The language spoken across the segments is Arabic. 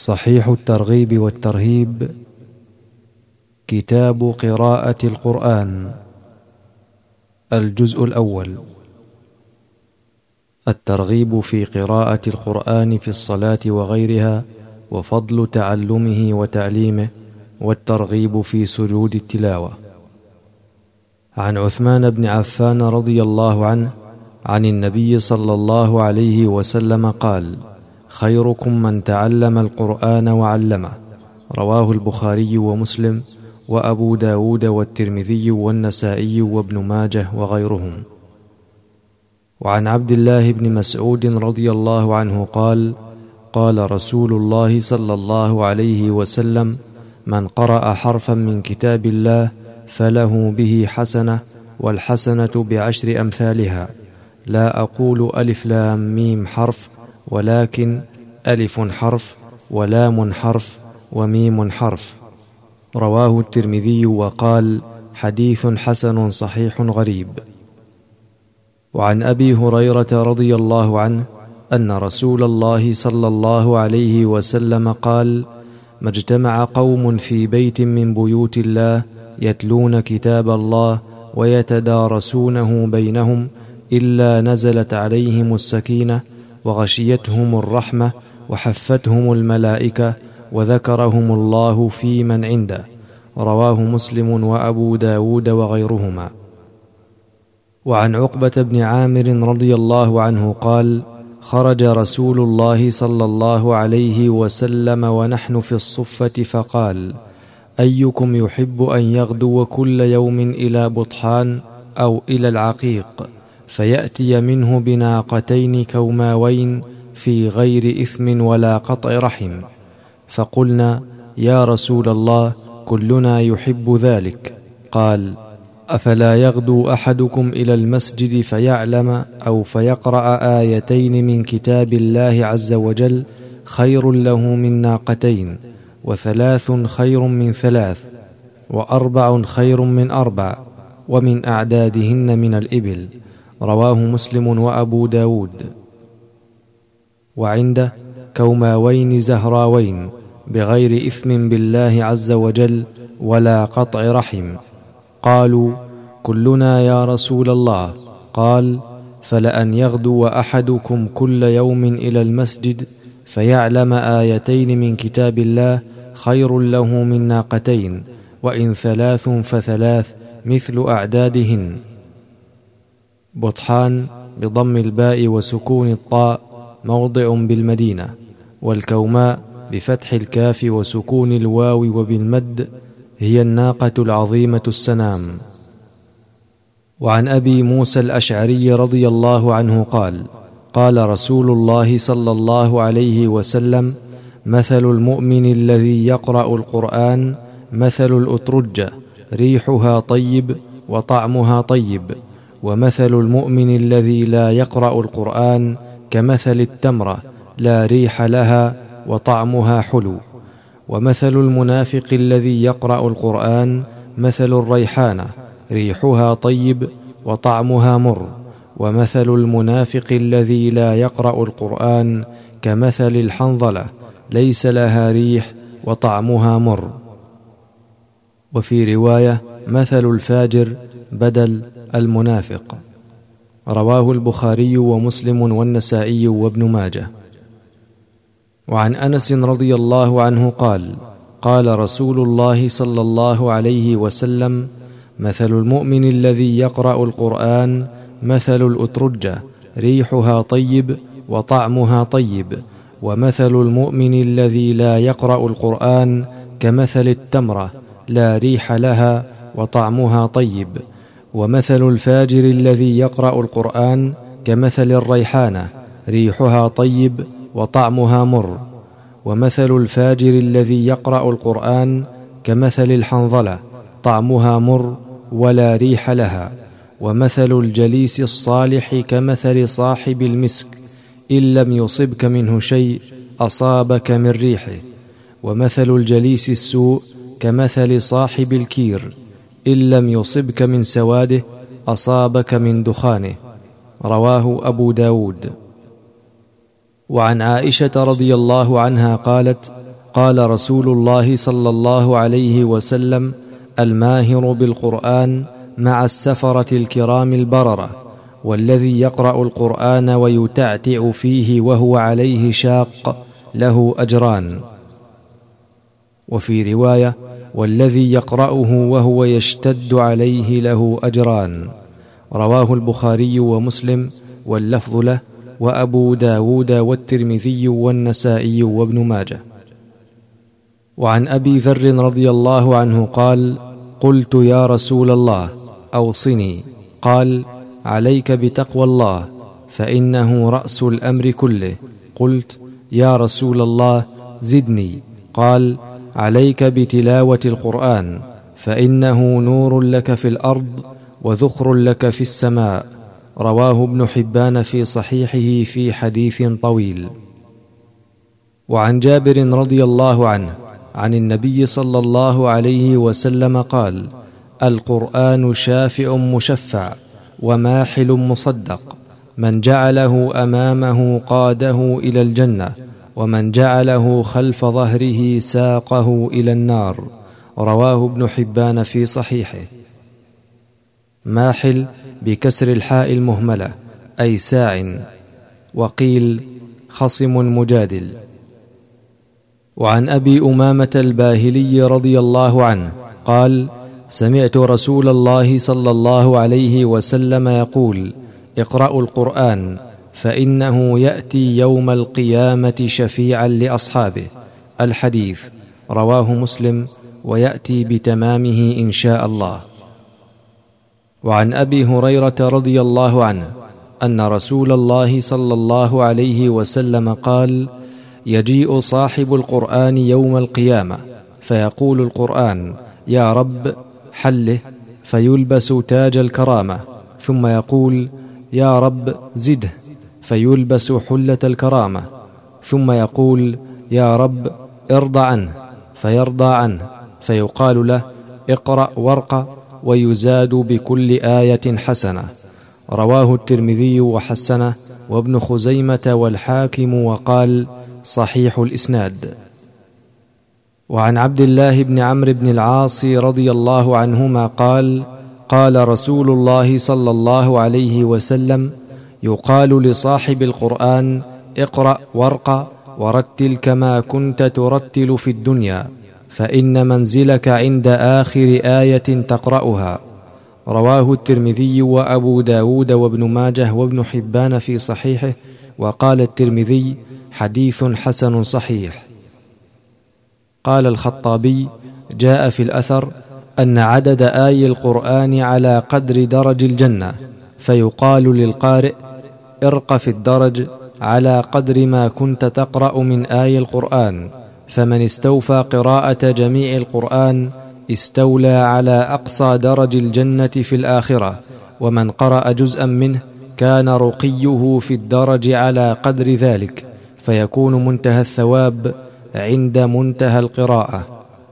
صحيح الترغيب والترهيب، كتاب قراءة القرآن، الجزء الأول. الترغيب في قراءة القرآن في الصلاة وغيرها، وفضل تعلمه وتعليمه، والترغيب في سجود التلاوة. عن عثمان بن عفان رضي الله عنه عن النبي صلى الله عليه وسلم قال: خيركم من تعلم القرآن وعلمه. رواه البخاري ومسلم وأبو داود والترمذي والنسائي وابن ماجه وغيرهم. وعن عبد الله بن مسعود رضي الله عنه قال: قال رسول الله صلى الله عليه وسلم: من قرأ حرفا من كتاب الله فله به حسنة، والحسنة بعشر أمثالها، لا أقول ألف لام ميم حرف، ولكن ألف حرف ولام حرف وميم حرف. رواه الترمذي وقال: حديث حسن صحيح غريب. وعن أبي هريرة رضي الله عنه أن رسول الله صلى الله عليه وسلم قال: ما اجتمع قوم في بيت من بيوت الله يتلون كتاب الله ويتدارسونه بينهم إلا نزلت عليهم السكينة وغشيتهم الرحمة وحفتهم الملائكة وذكرهم الله في من عنده. رواه مسلم وأبو داود وغيرهما. وعن عقبة بن عامر رضي الله عنه قال: خرج رسول الله صلى الله عليه وسلم ونحن في الصفة فقال: أيكم يحب أن يغدو كل يوم إلى بطحان أو إلى العقيق فيأتي منه بناقتين كوماوين في غير إثم ولا قطع رحم؟ فقلنا: يا رسول الله، كلنا يحب ذلك. قال: أفلا يغدو أحدكم إلى المسجد فيعلم أو فيقرأ آيتين من كتاب الله عز وجل خير له من ناقتين، وثلاث خير من ثلاث، وأربع خير من أربع، ومن أعدادهن من الإبل. رواه مسلم وأبو داود. وعنده: كوماوين زهراوين بغير إثم بالله عز وجل ولا قطع رحم. قالوا: كلنا يا رسول الله. قال: فلأن يغدو أحدكم كل يوم إلى المسجد فيعلم آيتين من كتاب الله خير له من ناقتين، وإن ثلاث فثلاث مثل أعدادهن. بطحان بضم الباء وسكون الطاء موضع بالمدينة، والكوماء بفتح الكاف وسكون الواو وبالمد هي الناقة العظيمة السنام. وعن أبي موسى الأشعري رضي الله عنه قال: قال رسول الله صلى الله عليه وسلم: مثل المؤمن الذي يقرأ القرآن مثل الأترجة، ريحها طيب وطعمها طيب، ومثل المؤمن الذي لا يقرأ القرآن كمثل التمرة، لا ريح لها وطعمها حلو. ومثل المنافق الذي يقرأ القرآن مثل الريحانة، ريحها طيب وطعمها مر. ومثل المنافق الذي لا يقرأ القرآن كمثل الحنظلة، ليس لها ريح وطعمها مر. وفي رواية: مثل الفاجر بدل المنافق. رواه البخاري ومسلم والنسائي وابن ماجه. وعن أنس رضي الله عنه قال: قال رسول الله صلى الله عليه وسلم: مثل المؤمن الذي يقرأ القرآن مثل الأترجة، ريحها طيب وطعمها طيب. ومثل المؤمن الذي لا يقرأ القرآن كمثل التمرة، لا ريح لها وطعمها طيب. ومثل الفاجر الذي يقرأ القرآن كمثل الريحانة، ريحها طيب وطعمها مر. ومثل الفاجر الذي يقرأ القرآن كمثل الحنظلة، طعمها مر ولا ريح لها. ومثل الجليس الصالح كمثل صاحب المسك، إن لم يصبك منه شيء أصابك من ريحه. ومثل الجليس السوء كمثل صاحب الكير، إن لم يصبك من سواده أصابك من دخانه. رواه أبو داود. وعن عائشة رضي الله عنها قالت: قال رسول الله صلى الله عليه وسلم: الماهر بالقرآن مع السفرة الكرام البررة، والذي يقرأ القرآن ويتعتع فيه وهو عليه شاق له أجران. وفي رواية: والذي يقرأه وهو يشتد عليه له أجران. رواه البخاري ومسلم واللفظ له، وأبو داود والترمذي والنسائي وابن ماجه. وعن أبي ذر رضي الله عنه قال: قلت يا رسول الله أوصني. قال: عليك بتقوى الله، فإنه رأس الأمر كله. قلت: يا رسول الله زدني. قال: عليك بتلاوة القرآن، فإنه نور لك في الأرض وذخر لك في السماء. رواه ابن حبان في صحيحه في حديث طويل. وعن جابر رضي الله عنه عن النبي صلى الله عليه وسلم قال: القرآن شافع مشفع وماحل مصدق، من جعله أمامه قاده إلى الجنة، ومن جعله خلف ظهره ساقه إلى النار. رواه ابن حبان في صحيحه. ماحل بكسر الحاء المهملة أي ساع، وقيل خصم مجادل. وعن أبي أمامة الباهلي رضي الله عنه قال: سمعت رسول الله صلى الله عليه وسلم يقول: اقرأوا القرآن، فإنه يأتي يوم القيامة شفيعا لأصحابه. الحديث. رواه مسلم، ويأتي بتمامه إن شاء الله. وعن أبي هريرة رضي الله عنه أن رسول الله صلى الله عليه وسلم قال: يجيء صاحب القرآن يوم القيامة فيقول القرآن: يا رب حله، فيلبس تاج الكرامة، ثم يقول: يا رب زده، فيلبس حلة الكرامة، ثم يقول: يا رب ارض عنه، فيرضى عنه، فيقال له: اقرأ وارقى، ويزاد بكل آية حسنة. رواه الترمذي وحسنه، وابن خزيمة والحاكم، وقال: صحيح الإسناد. وعن عبد الله بن عمرو بن العاص رضي الله عنهما قال: قال رسول الله صلى الله عليه وسلم: يقال لصاحب القرآن: اقرأ وارقى، ورتل كما كنت ترتل في الدنيا، فإن منزلك عند آخر آية تقرأها. رواه الترمذي وأبو داود وابن ماجه وابن حبان في صحيحه، وقال الترمذي: حديث حسن صحيح. قال الخطابي: جاء في الأثر أن عدد آي القرآن على قدر درج الجنة، فيقال للقارئ: ارق في الدرج على قدر ما كنت تقرأ من آي القرآن، فمن استوفى قراءة جميع القرآن استولى على أقصى درج الجنة في الآخرة، ومن قرأ جزءا منه كان رقيه في الدرج على قدر ذلك، فيكون منتهى الثواب عند منتهى القراءة.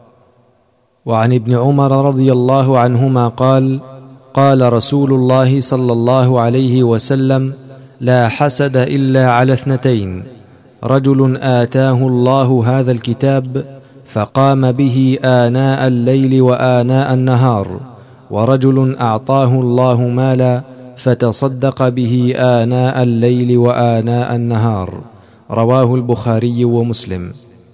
وعن ابن عمر رضي الله عنهما قال: قال رسول الله صلى الله عليه وسلم: لا حسد إلا على اثنتين: رجل آتاه الله هذا الكتاب فقام به آناء الليل وآناء النهار، ورجل أعطاه الله مالا فتصدق به آناء الليل وآناء النهار. رواه البخاري ومسلم.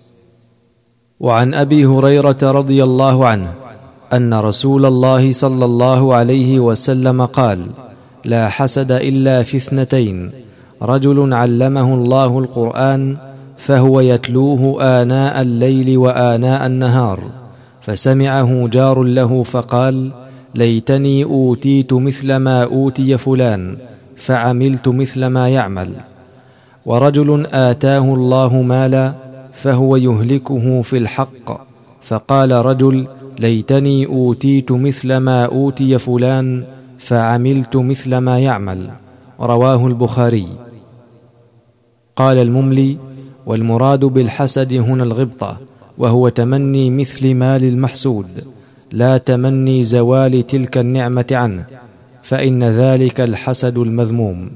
وعن أبي هريرة رضي الله عنه أن رسول الله صلى الله عليه وسلم قال: لا حسد إلا في اثنتين: رجل علمه الله القرآن فهو يتلوه آناء الليل وآناء النهار، فسمعه جار له فقال: ليتني أوتيت مثل ما أوتي فلان، فعملت مثل ما يعمل. ورجل آتاه الله مالا فهو يهلكه في الحق، فقال رجل: ليتني أوتيت مثل ما أوتي فلان، فعملت مثل ما يعمل. رواه البخاري. قال المملي: والمراد بالحسد هنا الغبطة، وهو تمني مثل مال المحسود، لا تمني زوال تلك النعمة عنه، فإن ذلك الحسد المذموم.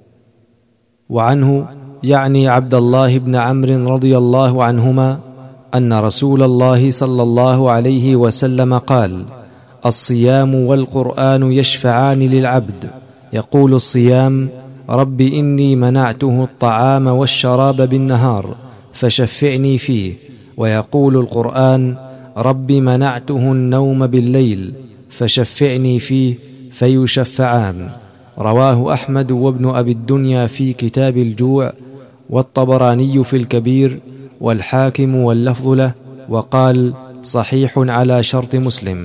وعنه يعني عبد الله بن عمرو رضي الله عنهما أن رسول الله صلى الله عليه وسلم قال: الصيام والقرآن يشفعان للعبد. يقول الصيام: رب إني منعته الطعام والشراب بالنهار فشفعني فيه. ويقول القرآن: رب منعته النوم بالليل فشفعني فيه، فيشفعان. رواه أحمد وابن أبي الدنيا في كتاب الجوع، والطبراني في الكبير، والحاكم واللفظ له، وقال: صحيح على شرط مسلم.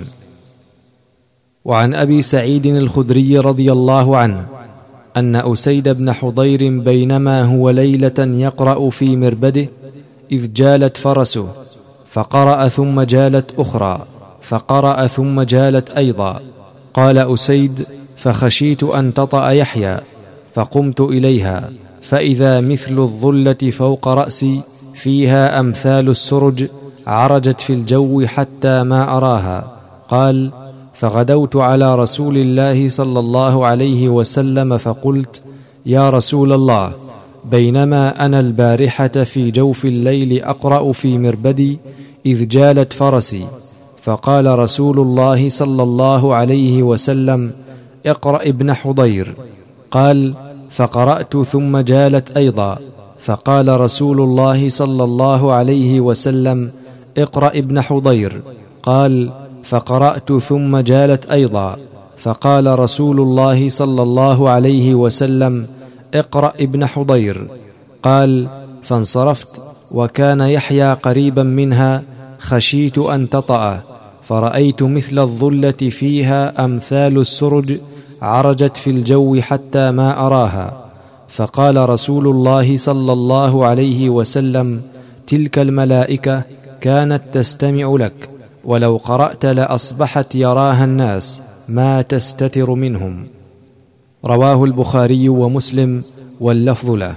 وعن أبي سعيد الخدري رضي الله عنه أن أسيد بن حضير بينما هو ليلة يقرأ في مربده إذ جالت فرسه، فقرأ ثم جالت أخرى، فقرأ ثم جالت أيضا. قال أسيد: فخشيت أن تطأ يحيى، فقمت إليها فإذا مثل الظلة فوق رأسي فيها أمثال السرج عرجت في الجو حتى ما أراها. قال: فغدوت على رسول الله صلى الله عليه وسلم فقلت: يا رسول الله، بينما أنا البارحة في جوف الليل أقرأ في مربدي إذ جالت فرسي، فقال رسول الله صلى الله عليه وسلم: اقرأ ابن حضير. قال: فقرأت ثم جالت أيضا، فقال رسول الله صلى الله عليه وسلم: اقرأ ابن حضير. قال: فقرأت ثم جالت أيضا، فقال رسول الله صلى الله عليه وسلم: اقرأ ابن حضير. قال: فانصرفت وكان يحيى قريبا منها، خشيت أن تطأه، فرأيت مثل الظلة فيها أمثال السرج عرجت في الجو حتى ما أراها. فقال رسول الله صلى الله عليه وسلم: تلك الملائكة كانت تستمع لك، ولو قرأت لأصبحت يراها الناس ما تستتر منهم. رواه البخاري ومسلم واللفظ له.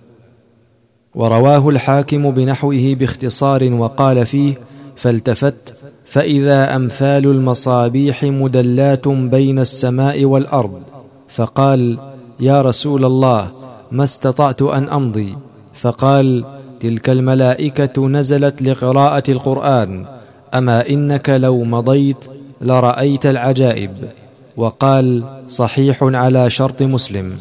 ورواه الحاكم بنحوه باختصار وقال فيه: فالتفت فإذا أمثال المصابيح مدلات بين السماء والأرض، فقال: يا رسول الله، ما استطعت أن أمضي. فقال: تلك الملائكة نزلت لقراءة القرآن، أما إنك لو مضيت لرأيت العجائب. وقال: صحيح على شرط مسلم.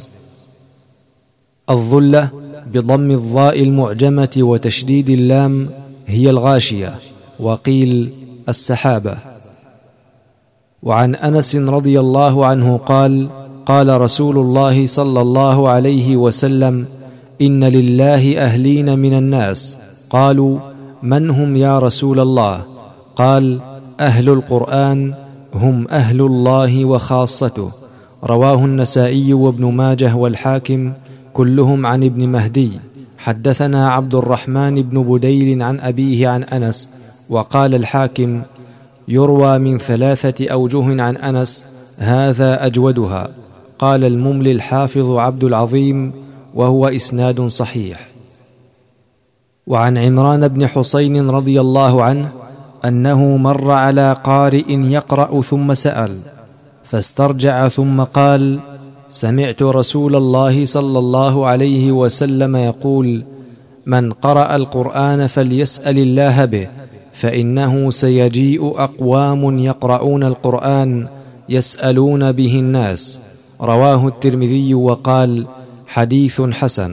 الظلة بضم الضاء المعجمة وتشديد اللام هي الغاشية، وقيل السحابة. وعن أنس رضي الله عنه قال: قال رسول الله صلى الله عليه وسلم: إن لله أهلين من الناس. قالوا: من هم يا رسول الله؟ قال: أهل القرآن هم أهل الله وخاصته. رواه النسائي وابن ماجه والحاكم كلهم عن ابن مهدي. حدثنا عبد الرحمن بن بديل عن أبيه عن أنس. وقال الحاكم: يروى من 3 أوجه عن أنس، هذا أجودها. قال المملي الحافظ عبد العظيم: وهو إسناد صحيح. وعن عمران بن حسين رضي الله عنه أنه مر على قارئ يقرأ ثم سأل، فاسترجع ثم قال: سمعت رسول الله صلى الله عليه وسلم يقول: من قرأ القرآن فليسأل الله به، فإنه سيجيء أقوام يقرؤون القرآن يسألون به الناس. رواه الترمذي وقال: حديث حسن.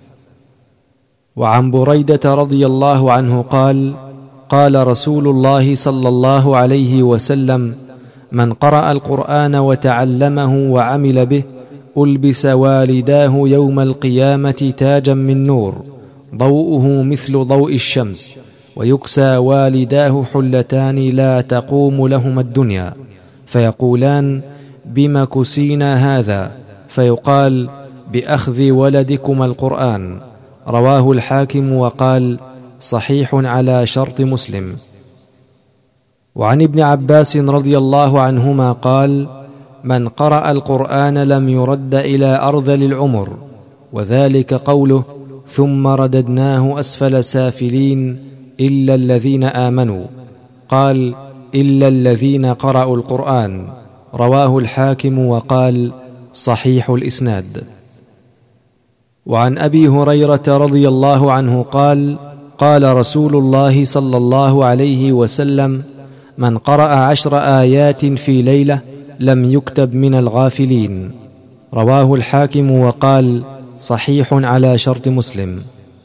وعن بريدة رضي الله عنه قال: قال رسول الله صلى الله عليه وسلم: من قرأ القرآن وتعلمه وعمل به ألبس والداه يوم القيامة تاجا من نور ضوءه مثل ضوء الشمس، ويكسى والداه حلتان لا تقوم لهما الدنيا، فيقولان: بم كسينا هذا؟ فيقال: بأخذ ولدكما القرآن. رواه الحاكم وقال: صحيح على شرط مسلم. وعن ابن عباس رضي الله عنهما قال: من قرأ القرآن لم يرد إلى أرذل العمر، وذلك قوله: ثم رددناه أسفل سافلين إلا الذين آمنوا. قال: إلا الذين قرأوا القرآن. رواه الحاكم وقال: صحيح الإسناد. وعن أبي هريرة رضي الله عنه قال: قال رسول الله صلى الله عليه وسلم: من قرأ 10 آيات في ليلة لم يكتب من الغافلين. رواه الحاكم وقال: صحيح على شرط مسلم.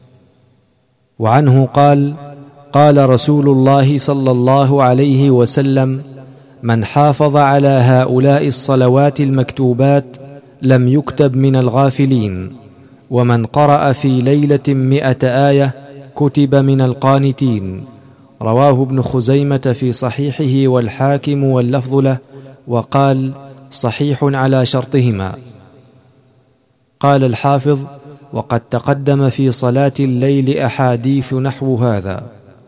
وعنه قال: قال رسول الله صلى الله عليه وسلم: من حافظ على هؤلاء الصلوات المكتوبات لم يكتب من الغافلين، ومن قرأ في ليلة 100 آية كتب من القانتين. رواه ابن خزيمة في صحيحه والحاكم واللفظ له، وقال: صحيح على شرطهما. قال الحافظ: وقد تقدم في صلاة الليل أحاديث نحو هذا.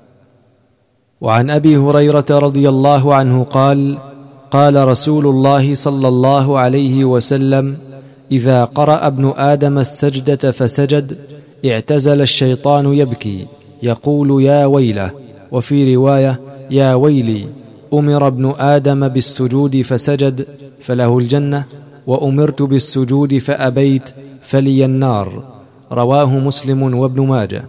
وعن أبي هريرة رضي الله عنه قال: قال رسول الله صلى الله عليه وسلم: إذا قرأ ابن آدم السجدة فسجد اعتزل الشيطان يبكي يقول: يا ويله. وفي رواية: يا ويلي، أمر ابن آدم بالسجود فسجد فله الجنة، وأمرت بالسجود فأبيت فلي النار. رواه مسلم وابن ماجه.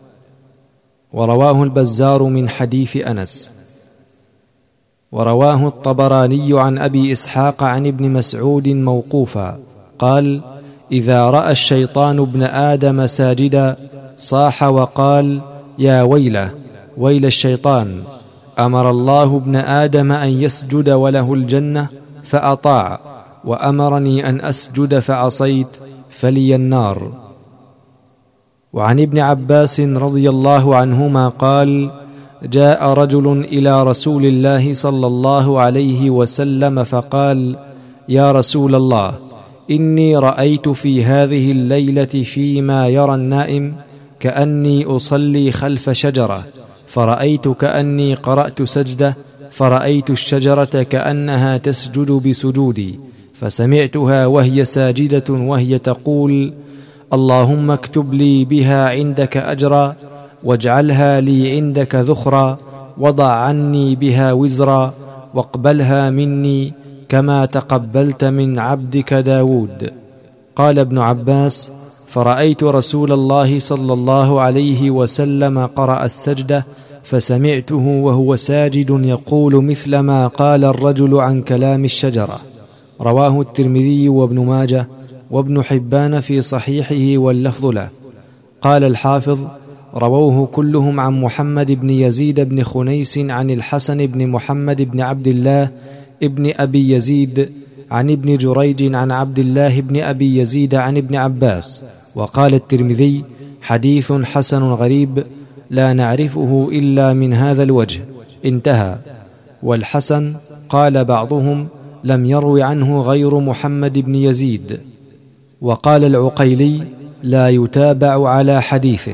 ورواه البزار من حديث أنس. ورواه الطبراني عن أبي إسحاق عن ابن مسعود موقوفا قال: إذا رأى الشيطان ابن آدم ساجدا صاح وقال: يا ويله، ويل الشيطان، أمر الله ابن آدم أن يسجد وله الجنة فأطاع، وأمرني أن أسجد فعصيت فلي النار. وعن ابن عباس رضي الله عنهما قال: جاء رجل إلى رسول الله صلى الله عليه وسلم فقال: يا رسول الله، إني رأيت في هذه الليلة فيما يرى النائم كأني أصلي خلف شجرة، فرأيت كأني قرأت سجدة، فرأيت الشجرة كأنها تسجد بسجودي، فسمعتها وهي ساجدة وهي تقول: اللهم اكتب لي بها عندك أجرا، واجعلها لي عندك ذخرا، وضع عني بها وزرا، واقبلها مني كما تقبلت من عبدك داود. قال ابن عباس: فرأيت رسول الله صلى الله عليه وسلم قرأ السجدة، فسمعته وهو ساجد يقول مثل ما قال الرجل عن كلام الشجرة. رواه الترمذي وابن ماجه وابن حبان في صحيحه واللفظ له. قال الحافظ: رووه كلهم عن محمد بن يزيد بن خنيس عن الحسن بن محمد بن عبد الله ابن أبي يزيد عن ابن جريج عن عبد الله بن أبي يزيد عن ابن عباس. وقال الترمذي: حديث حسن غريب لا نعرفه إلا من هذا الوجه. انتهى. والحسن قال بعضهم: لم يروي عنه غير محمد بن يزيد. وقال العقيلي: لا يتابع على حديثه.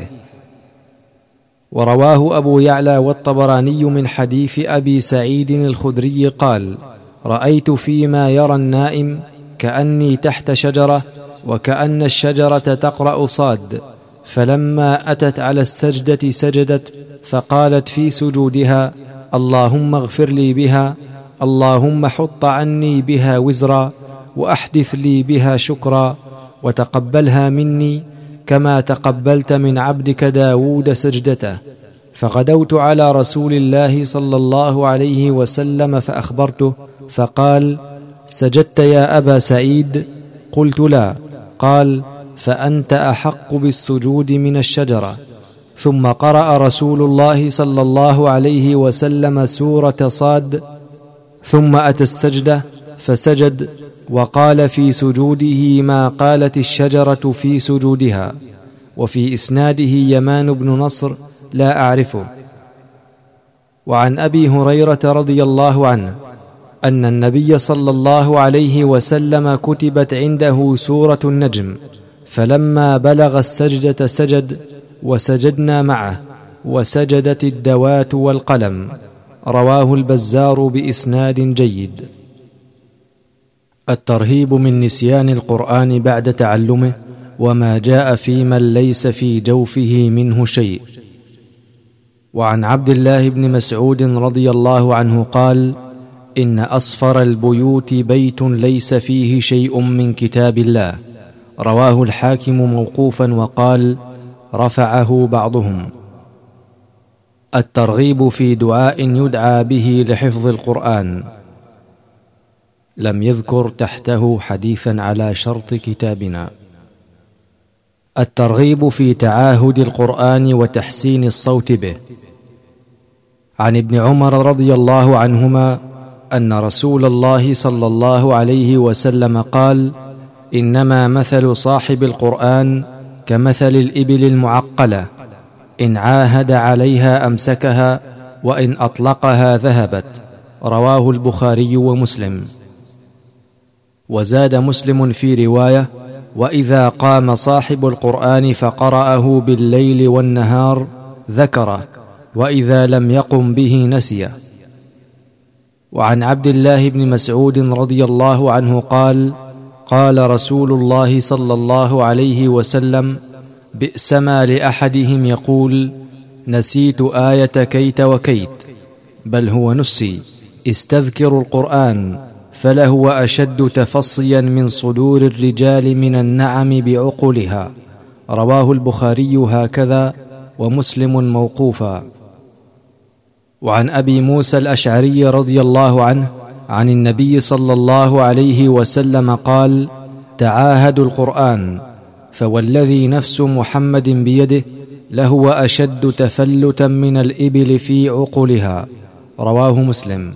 ورواه أبو يعلى والطبراني من حديث أبي سعيد الخدري قال: رأيت فيما يرى النائم كأني تحت شجرة، وكأن الشجرة تقرأ صاد، فلما أتت على السجدة سجدت، فقالت في سجودها: اللهم اغفر لي بها، اللهم حط عني بها وزرا، وأحدث لي بها شكرا، وتقبلها مني كما تقبلت من عبدك داود سجدته. فغدوت على رسول الله صلى الله عليه وسلم فأخبرته، فقال: سجدت يا أبا سعيد؟ قلت: لا. قال: فأنت أحق بالسجود من الشجرة. ثم قرأ رسول الله صلى الله عليه وسلم سورة صاد، ثم أتى السجدة فسجد، وقال في سجوده ما قالت الشجرة في سجودها. وفي إسناده يمان بن نصر لا أعرفه. وعن أبي هريرة رضي الله عنه أن النبي صلى الله عليه وسلم كتبت عنده سورة النجم، فلما بلغ السجدة سجد، وسجدنا معه، وسجدت الدوات والقلم. رواه البزار بإسناد جيد. الترهيب من نسيان القرآن بعد تعلمه، وما جاء في من ليس في جوفه منه شيء. وعن عبد الله بن مسعود رضي الله عنه قال: إن أصفر البيوت بيت ليس فيه شيء من كتاب الله. رواه الحاكم موقوفا، وقال: رفعه بعضهم. الترغيب في دعاء يدعى به لحفظ القرآن. لم يذكر تحته حديثا على شرط كتابنا. الترغيب في تعاهد القرآن وتحسين الصوت به. عن ابن عمر رضي الله عنهما أن رسول الله صلى الله عليه وسلم قال: إنما مثل صاحب القرآن كمثل الإبل المعقلة، إن عاهد عليها أمسكها، وإن أطلقها ذهبت. رواه البخاري ومسلم. وزاد مسلم في رواية: وإذا قام صاحب القرآن فقرأه بالليل والنهار ذكره، وإذا لم يقم به نسيه. وعن عبد الله بن مسعود رضي الله عنه قال: قال رسول الله صلى الله عليه وسلم: بئسما لأحدهم يقول: نسيت آية كيت وكيت، بل هو نسي، استذكروا القرآن، فلهو أشد تفصيا من صدور الرجال من النعم بعقلها. رواه البخاري هكذا، ومسلم موقوفا. وعن أبي موسى الأشعري رضي الله عنه عن النبي صلى الله عليه وسلم قال: تعاهدوا القرآن، فوالذي نفس محمد بيده لهو أشد تفلتا من الإبل في عقلها. رواه مسلم.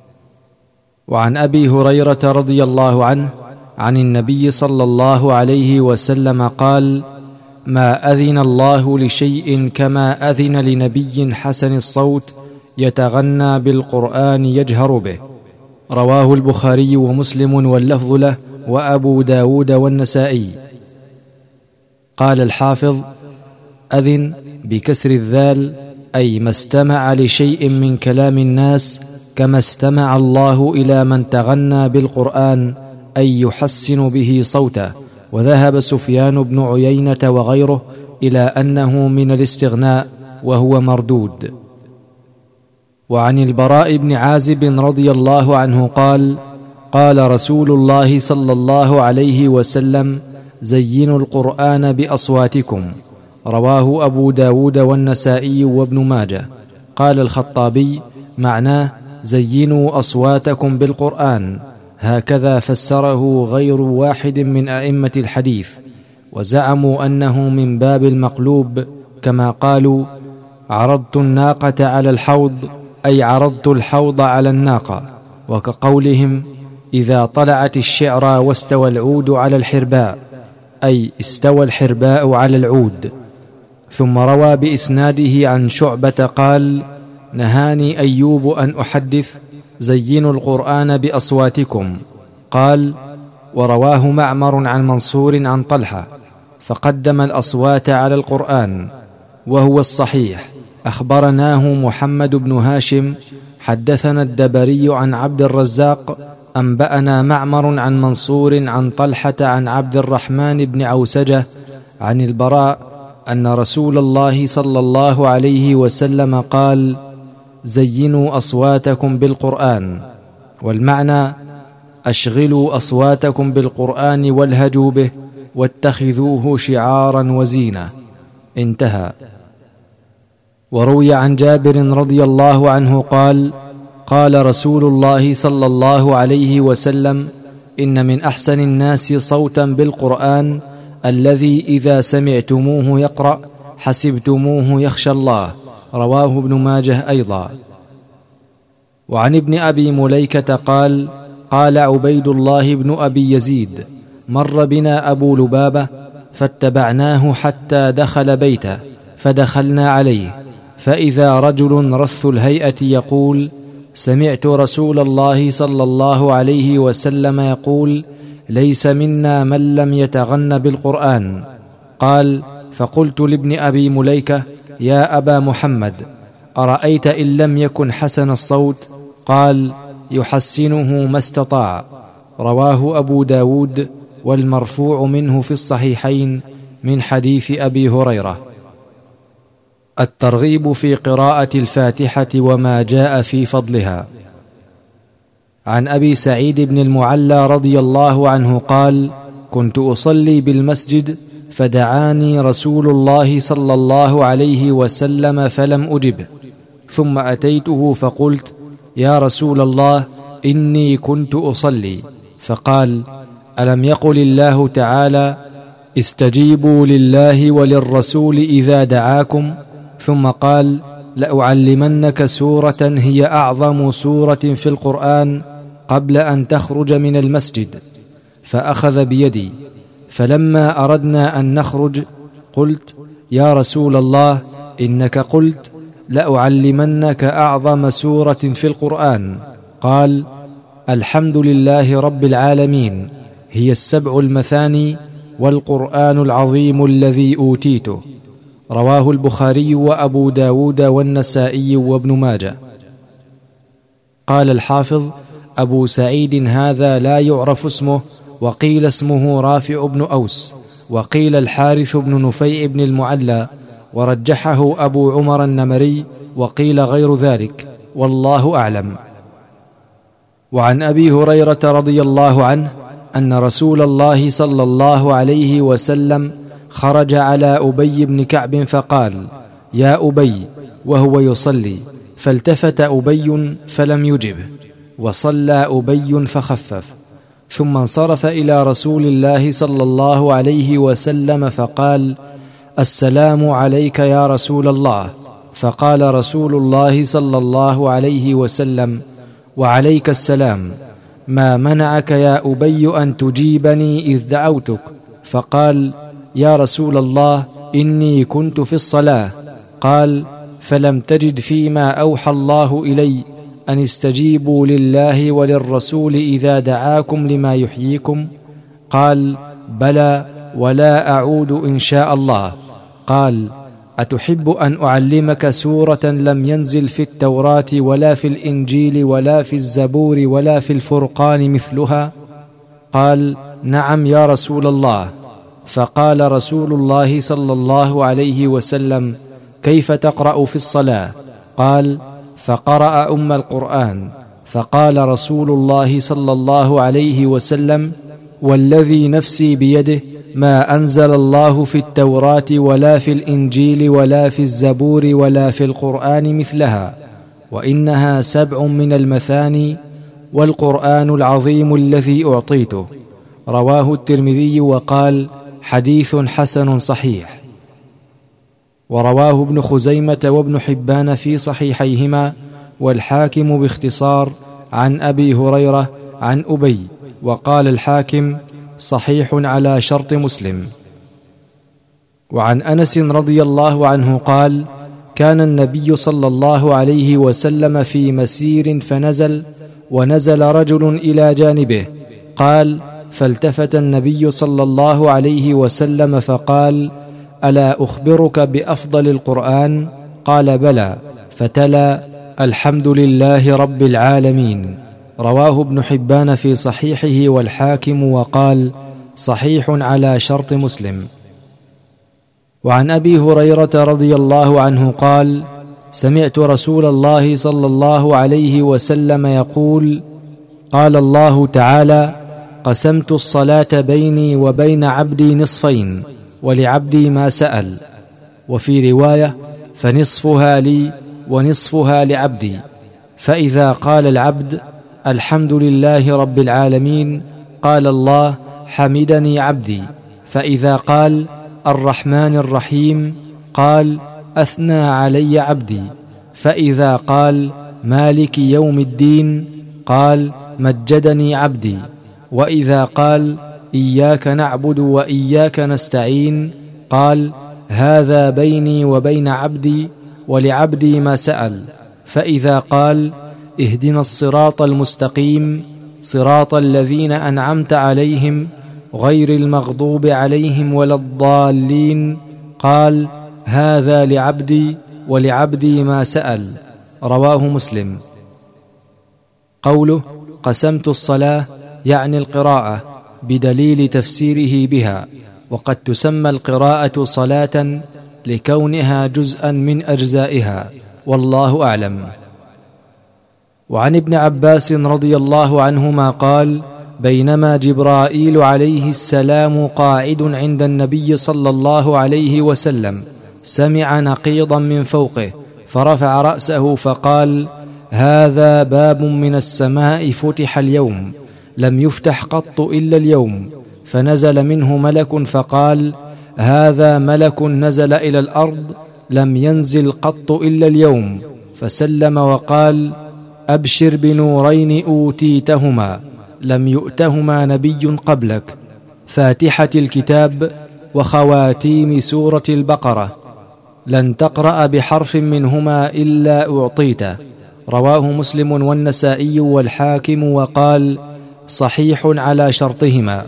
وعن أبي هريرة رضي الله عنه عن النبي صلى الله عليه وسلم قال: ما أذن الله لشيء كما أذن لنبي حسن الصوت يتغنى بالقرآن يجهر به. رواه البخاري ومسلم واللفظ له، وأبو داود والنسائي. قال الحافظ: أذن بكسر الذال، أي ما استمع لشيء من كلام الناس كما استمع الله إلى من تغنى بالقرآن، أي يحسن به صوته. وذهب سفيان بن عيينة وغيره إلى أنه من الاستغناء، وهو مردود. وعن البراء بن عازب رضي الله عنه قال: قال رسول الله صلى الله عليه وسلم: زينوا القرآن بأصواتكم. رواه أبو داود والنسائي وابن ماجه. قال الخطابي: معناه زينوا أصواتكم بالقرآن. هكذا فسره غير واحد من أئمة الحديث، وزعموا أنه من باب المقلوب، كما قالوا: عرضت الناقة على الحوض، أي عرضت الحوض على الناقة. وكقولهم: إذا طلعت الشعرى واستوى العود على الحرباء، أي استوى الحرباء على العود. ثم روى بإسناده عن شعبة قال: نهاني أيوب أن أحدث زينوا القرآن بأصواتكم. قال: ورواه معمر عن منصور عن طلحة، فقدم الأصوات على القرآن، وهو الصحيح. أخبرناه محمد بن هاشم، حدثنا الدبري عن عبد الرزاق، أنبأنا معمر عن منصور عن طلحة عن عبد الرحمن بن عوسجة عن البراء أن رسول الله صلى الله عليه وسلم قال: زينوا أصواتكم بالقرآن. والمعنى: أشغلوا أصواتكم بالقرآن والهجوا به، واتخذوه شعارا وزينة. انتهى. وروي عن جابر رضي الله عنه قال: قال رسول الله صلى الله عليه وسلم: إن من أحسن الناس صوتا بالقرآن الذي إذا سمعتموه يقرأ حسبتموه يخشى الله. رواه ابن ماجه أيضا. وعن ابن أبي مليكة قال: قال عبيد الله بن أبي يزيد: مر بنا أبو لبابة فاتبعناه حتى دخل بيته، فدخلنا عليه، فإذا رجل رث الهيئة يقول: سمعت رسول الله صلى الله عليه وسلم يقول: ليس منا من لم يتغن بالقرآن. قال: فقلت لابن أبي مليكة: يا أبا محمد، أرأيت إن لم يكن حسن الصوت؟ قال: يحسنه ما استطاع. رواه أبو داود، والمرفوع منه في الصحيحين من حديث أبي هريرة. الترغيب في قراءة الفاتحة وما جاء في فضلها. عن أبي سعيد بن المعلى رضي الله عنه قال: كنت أصلي بالمسجد فدعاني رسول الله صلى الله عليه وسلم فلم أجبه، ثم أتيته فقلت: يا رسول الله، إني كنت أصلي. فقال: ألم يقل الله تعالى: استجيبوا لله وللرسول إذا دعاكم؟ ثم قال: لأعلمنك سورة هي أعظم سورة في القرآن قبل أن تخرج من المسجد. فأخذ بيدي، فلما أردنا أن نخرج قلت: يا رسول الله، إنك قلت: لأعلمنك أعظم سورة في القرآن. قال: الحمد لله رب العالمين، هي السبع المثاني والقرآن العظيم الذي أوتيته. رواه البخاري وأبو داود والنسائي وابن ماجه. قال الحافظ: أبو سعيد هذا لا يعرف اسمه، وقيل اسمه رافع بن أوس، وقيل الحارث بن نفيع بن المعلى، ورجحه أبو عمر النمري، وقيل غير ذلك، والله أعلم. وعن أبي هريرة رضي الله عنه أن رسول الله صلى الله عليه وسلم خرج على أبي بن كعب فقال: يا أبي، وهو يصلي، فالتفت أبي فلم يجبه، وصلى أبي فخفف، ثم انصرف إلى رسول الله صلى الله عليه وسلم فقال: السلام عليك يا رسول الله. فقال رسول الله صلى الله عليه وسلم: وعليك السلام، ما منعك يا أبي أن تجيبني إذ دعوتك؟ فقال: يا رسول الله، إني كنت في الصلاة. قال: فلم تجد فيما أوحى الله إلي أن استجيبوا لله وللرسول إذا دعاكم لما يحييكم؟ قال: بلى، ولا أعود إن شاء الله. قال: أتحب أن أعلمك سورة لم ينزل في التوراة ولا في الإنجيل ولا في الزبور ولا في الفرقان مثلها؟ قال: نعم يا رسول الله. فقال رسول الله صلى الله عليه وسلم: كيف تقرأ في الصلاة؟ قال: فقرأ أم القرآن. فقال رسول الله صلى الله عليه وسلم: والذي نفسي بيده، ما أنزل الله في التوراة ولا في الإنجيل ولا في الزبور ولا في القرآن مثلها، وإنها 7 من المثاني والقرآن العظيم الذي أعطيته. رواه الترمذي وقال: حديث حسن صحيح. ورواه ابن خزيمة وابن حبان في صحيحيهما، والحاكم باختصار عن أبي هريرة عن أبي، وقال الحاكم: صحيح على شرط مسلم. وعن أنس رضي الله عنه قال: كان النبي صلى الله عليه وسلم في مسير ونزل رجل إلى جانبه. قال: فالتفت النبي صلى الله عليه وسلم فقال: ألا أخبرك بأفضل القرآن؟ قال: بلى. فتلا: الحمد لله رب العالمين. رواه ابن حبان في صحيحه والحاكم، وقال: صحيح على شرط مسلم. وعن أبي هريرة رضي الله عنه قال: سمعت رسول الله صلى الله عليه وسلم يقول: قال الله تعالى: قسمت الصلاة بيني وبين عبدي نصفين، ولعبدي ما سأل. وفي رواية: فنصفها لي ونصفها لعبدي. فإذا قال العبد: الحمد لله رب العالمين، قال الله: حمدني عبدي. فإذا قال: الرحمن الرحيم، قال: أثنى علي عبدي. فإذا قال: مالك يوم الدين، قال: مجدني عبدي. وإذا قال: إياك نعبد وإياك نستعين، قال: هذا بيني وبين عبدي، ولعبدي ما سأل. فإذا قال: اهدنا الصراط المستقيم، صراط الذين أنعمت عليهم غير المغضوب عليهم ولا الضالين، قال: هذا لعبدي ولعبدي ما سأل. رواه مسلم. قوله: قسمت الصلاة يعني القراءة، بدليل تفسيره بها. وقد تسمى القراءة صلاة لكونها جزءا من أجزائها، والله أعلم. وعن ابن عباس رضي الله عنهما قال: بينما جبرائيل عليه السلام قاعد عند النبي صلى الله عليه وسلم، سمع نقيضا من فوقه، فرفع رأسه فقال: هذا باب من السماء فتح اليوم، لم يفتح قط إلا اليوم. فنزل منه ملك فقال: هذا ملك نزل إلى الأرض، لم ينزل قط إلا اليوم. فسلم وقال: أبشر بنورين أوتيتهما لم يؤتهما نبي قبلك، فاتحة الكتاب وخواتيم سورة البقرة، لن تقرأ بحرف منهما إلا أعطيته. رواه مسلم والنسائي والحاكم، وقال: صحيح على شرطهما.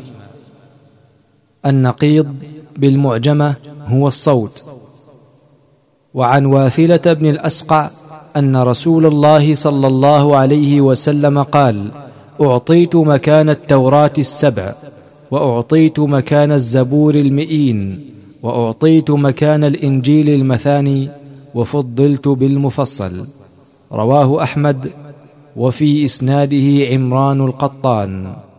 النقيض بالمعجمة هو الصوت. وعن واثلة بن الأسقع أن رسول الله صلى الله عليه وسلم قال: أعطيت مكان التوراة 7، وأعطيت مكان الزبور 100، وأعطيت مكان الإنجيل 200، وفضلت بالمفصل. رواه أحمد، وفي إسناده عمران القطان.